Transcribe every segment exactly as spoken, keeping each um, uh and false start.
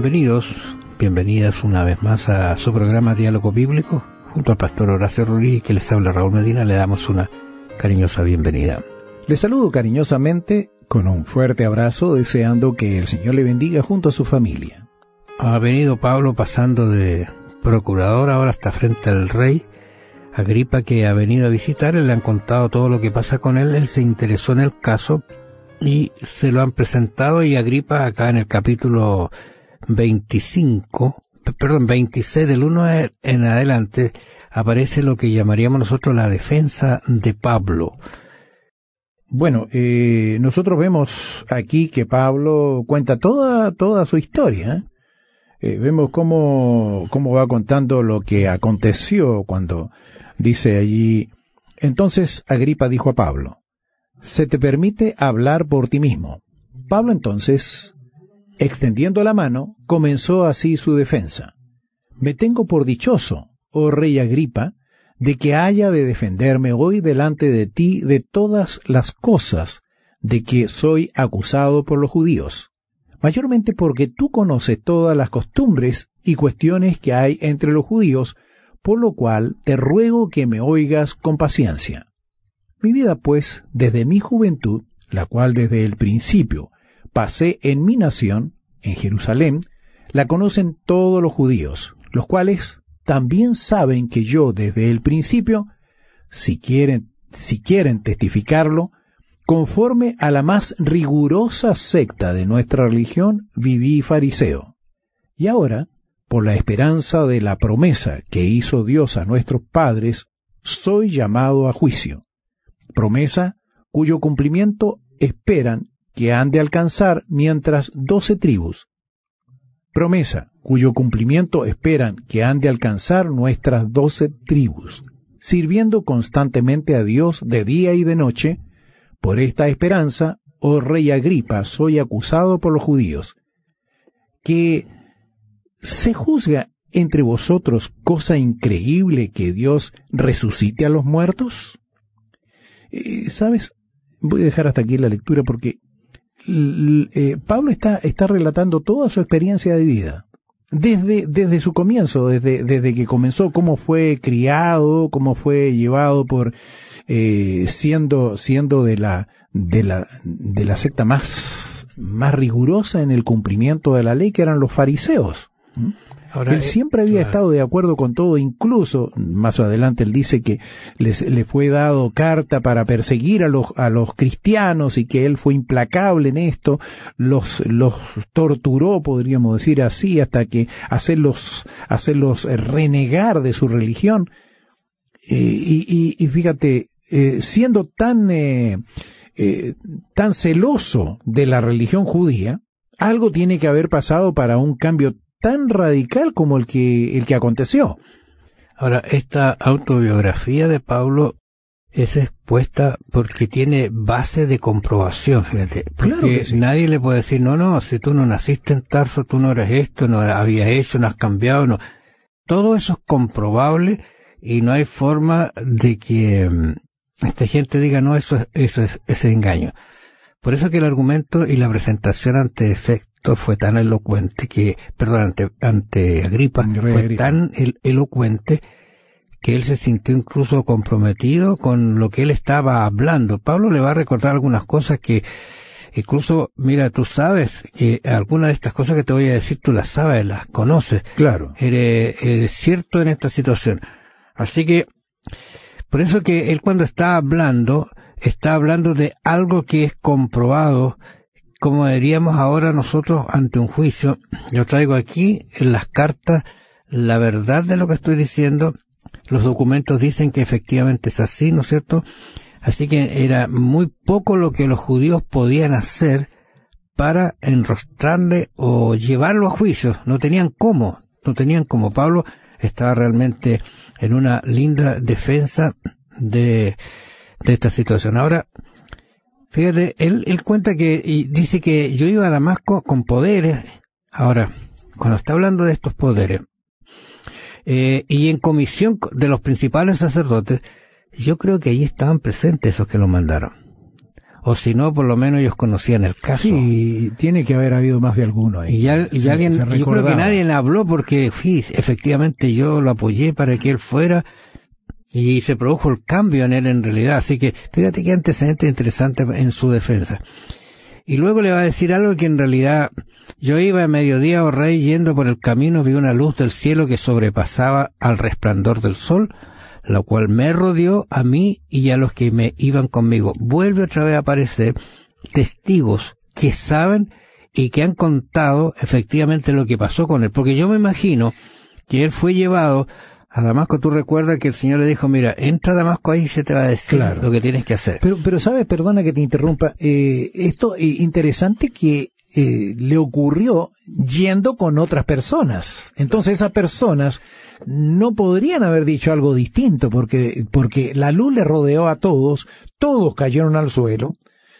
bienvenidos, bienvenidas una vez más a su programa Diálogo Bíblico. Junto al pastor Horacio Rodríguez, que les habla Raúl Medina, le damos una cariñosa bienvenida. Les saludo cariñosamente con un fuerte abrazo, deseando que el Señor le bendiga junto a su familia. Ha venido Pablo pasando de procurador ahora hasta frente al rey Agripa, que ha venido a visitar. Le han contado todo lo que pasa con él. Él se interesó en el caso y se lo han presentado, y Agripa acá en el capítulo veinticinco, perdón, veintiséis, del uno en adelante, aparece lo que llamaríamos nosotros la defensa de Pablo. Bueno, eh, nosotros vemos aquí que Pablo cuenta toda toda su historia. ¿eh? Eh, vemos cómo, cómo va contando lo que aconteció cuando dice allí: entonces Agripa dijo a Pablo: se te permite hablar por ti mismo. Pablo entonces, extendiendo la mano, comenzó así su defensa. Me tengo por dichoso, oh rey Agripa, de que haya de defenderme hoy delante de ti de todas las cosas de que soy acusado por los judíos, mayormente porque tú conoces todas las costumbres y cuestiones que hay entre los judíos, por lo cual te ruego que me oigas con paciencia. Mi vida, pues, desde mi juventud, la cual desde el principio pasé en mi nación, en Jerusalén, la conocen todos los judíos, los cuales también saben que yo desde el principio, si quieren, si quieren testificarlo, conforme a la más rigurosa secta de nuestra religión, viví fariseo. Y ahora, por la esperanza de la promesa que hizo Dios a nuestros padres, soy llamado a juicio. Promesa cuyo cumplimiento esperan que han de alcanzar mientras doce tribus. Promesa cuyo cumplimiento esperan que han de alcanzar nuestras doce tribus, sirviendo constantemente a Dios de día y de noche. Por esta esperanza, oh rey Agripa, soy acusado por los judíos. ¿Que se juzga entre vosotros cosa increíble que Dios resucite a los muertos? Eh, ¿Sabes? Voy a dejar hasta aquí la lectura porque eh, Pablo está, está relatando toda su experiencia de vida. Desde, desde su comienzo, desde, desde que comenzó, cómo fue criado, cómo fue llevado por, eh, siendo, siendo de la, de la, de la secta más, más rigurosa en el cumplimiento de la ley, que eran los fariseos. ¿Mm? Ahora, él siempre había claro. estado de acuerdo con todo, incluso, más adelante él dice que les, le fue dado carta para perseguir a los, a los cristianos, y que él fue implacable en esto, los, los torturó, podríamos decir así, hasta que hacerlos, hacerlos renegar de su religión. Eh, y, y, y fíjate, eh, siendo tan, eh, eh, tan celoso de la religión judía, algo tiene que haber pasado para un cambio tan radical como el que el que aconteció. Ahora, esta autobiografía de Pablo es expuesta porque tiene base de comprobación, fíjate. Porque claro que sí. Nadie le puede decir, no, no, si tú no naciste en Tarso, tú no eres esto, no habías hecho, no has cambiado, no. Todo eso es comprobable y no hay forma de que um, esta gente diga, no, eso es, eso es, ese engaño. Por eso que el argumento y la presentación ante efecto fue tan elocuente que, perdón, ante, ante Agripa, fue Agripa. tan el, elocuente que él se sintió incluso comprometido con lo que él estaba hablando. Pablo le va a recordar algunas cosas que, incluso, mira, tú sabes que algunas de estas cosas que te voy a decir, tú las sabes, las conoces. Claro. Eres, eres cierto en esta situación. Así que, por eso que él cuando está hablando, está hablando de algo que es comprobado, como diríamos ahora nosotros ante un juicio. Yo traigo aquí en las cartas la verdad de lo que estoy diciendo. Los documentos dicen que efectivamente es así, ¿no es cierto? Así que era muy poco lo que los judíos podían hacer para enrostrarle o llevarlo a juicio. No tenían cómo, no tenían cómo. Pablo estaba realmente en una linda defensa de, de esta situación. Ahora, fíjate, él, él cuenta que, y dice que yo iba a Damasco con poderes. Ahora, cuando está hablando de estos poderes, eh, y en comisión de los principales sacerdotes, yo creo que allí estaban presentes esos que lo mandaron. o si no, por lo menos ellos conocían el caso. Sí, tiene que haber habido más de alguno ahí. Y ya, y se, alguien, se yo creo que nadie le habló porque, sí, efectivamente yo lo apoyé para que él fuera, y se produjo el cambio en él en realidad. Así que, fíjate qué antecedente interesante en su defensa. Y luego le va a decir algo que en realidad, yo iba a mediodía, oh rey, yendo por el camino, vi una luz del cielo que sobrepasaba al resplandor del sol, la cual me rodeó a mí y a los que me iban conmigo. Vuelve otra vez a aparecer testigos que saben y que han contado efectivamente lo que pasó con él. Porque yo me imagino que él fue llevado a Damasco. Tú recuerdas que el Señor le dijo, mira, entra a Damasco, ahí se te va a decir claro lo que tienes que hacer. Pero, pero sabes, perdona que te interrumpa, eh, esto es interesante que eh, le ocurrió yendo con otras personas. Entonces esas personas no podrían haber dicho algo distinto, porque, porque la luz le rodeó a todos, todos cayeron al suelo.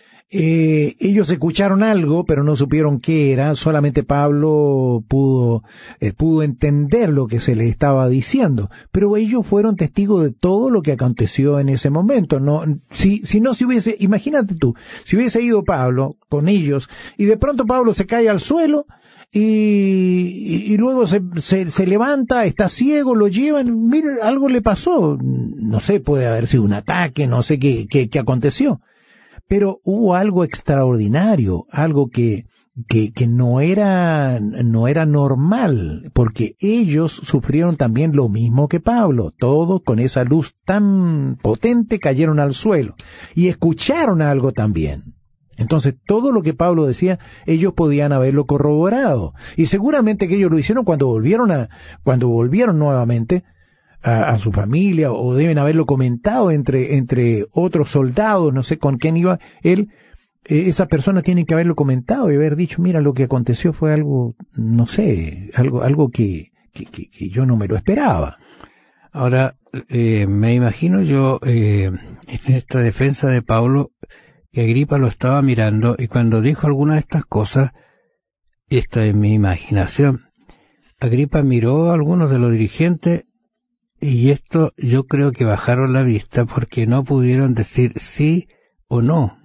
Eh, ellos escucharon algo, pero no supieron qué era. Solamente Pablo pudo, eh, pudo entender lo que se le estaba diciendo. Pero ellos fueron testigos de todo lo que aconteció en ese momento. No, si, si no se hubiese, imagínate tú, si hubiese ido Pablo con ellos, y de pronto Pablo se cae al suelo, y, y, y luego se, se, se levanta, está ciego, lo llevan, mira, algo le pasó. No sé, puede haber sido un ataque, no sé qué, qué, qué aconteció. Pero hubo algo extraordinario, algo que, que, que no era, no era normal, porque ellos sufrieron también lo mismo que Pablo. Todos con esa luz tan potente cayeron al suelo y escucharon algo también. Entonces todo lo que Pablo decía, ellos podían haberlo corroborado. Y seguramente que ellos lo hicieron cuando volvieron a, cuando volvieron nuevamente A, a su familia, o deben haberlo comentado entre entre otros soldados, no sé con quién iba él. Eh, esas personas tienen que haberlo comentado y haber dicho, mira, lo que aconteció fue algo, no sé, algo algo que, que, que, que yo no me lo esperaba. Ahora, eh, me imagino yo, eh, en esta defensa de Pablo, que Agripa lo estaba mirando, y cuando dijo alguna de estas cosas, esto es mi imaginación, Agripa miró a algunos de los dirigentes, y esto yo creo que bajaron la vista porque no pudieron decir sí o no.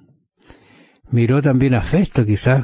Miró también a Festo, quizás.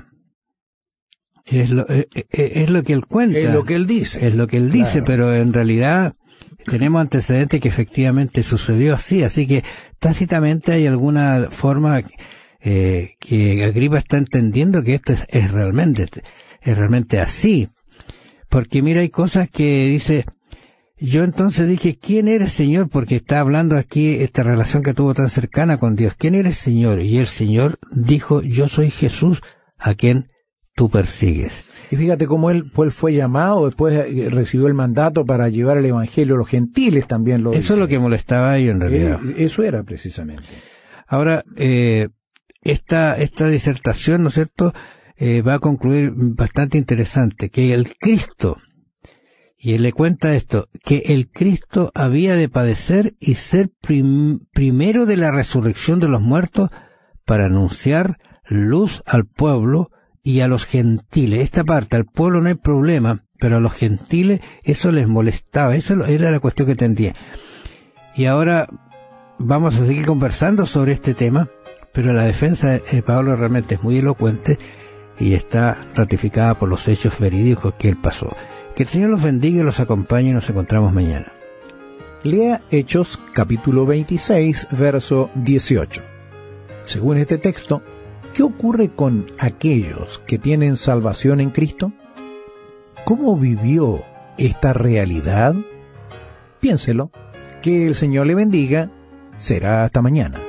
Es lo, es, es lo que él cuenta. Es lo que él dice. Es lo que él claro. dice, pero en realidad tenemos antecedentes que efectivamente sucedió así. Así que tácitamente hay alguna forma eh, que Agripa está entendiendo que esto es, es realmente, es realmente así. Porque mira, hay cosas que dice... Yo entonces dije, ¿quién eres, Señor? Porque está hablando aquí esta relación que tuvo tan cercana con Dios. ¿Quién eres, Señor? Y el Señor dijo, yo soy Jesús, a quien tú persigues. Y fíjate cómo él, pues, fue llamado, después recibió el mandato para llevar el Evangelio a los gentiles también. Lo Eso dice. Es lo que molestaba a ellos en realidad. Eh, eso era precisamente. Ahora, eh, esta, esta disertación, ¿no es cierto?, eh, va a concluir bastante interesante, que el Cristo... Y él le cuenta esto, que el Cristo había de padecer y ser prim, primero de la resurrección de los muertos para anunciar luz al pueblo y a los gentiles. Esta parte, al pueblo no hay problema, pero a los gentiles eso les molestaba, eso era la cuestión que tendría. Y ahora vamos a seguir conversando sobre este tema, pero la defensa de Pablo realmente es muy elocuente y está ratificada por los hechos verídicos que él pasó. Que el Señor los bendiga y los acompañe y nos encontramos mañana. Lea Hechos capítulo veintiséis, verso dieciocho. Según este texto, ¿qué ocurre con aquellos que tienen salvación en Cristo? ¿Cómo vivió esta realidad? Piénselo. Que el Señor le bendiga. Será hasta mañana.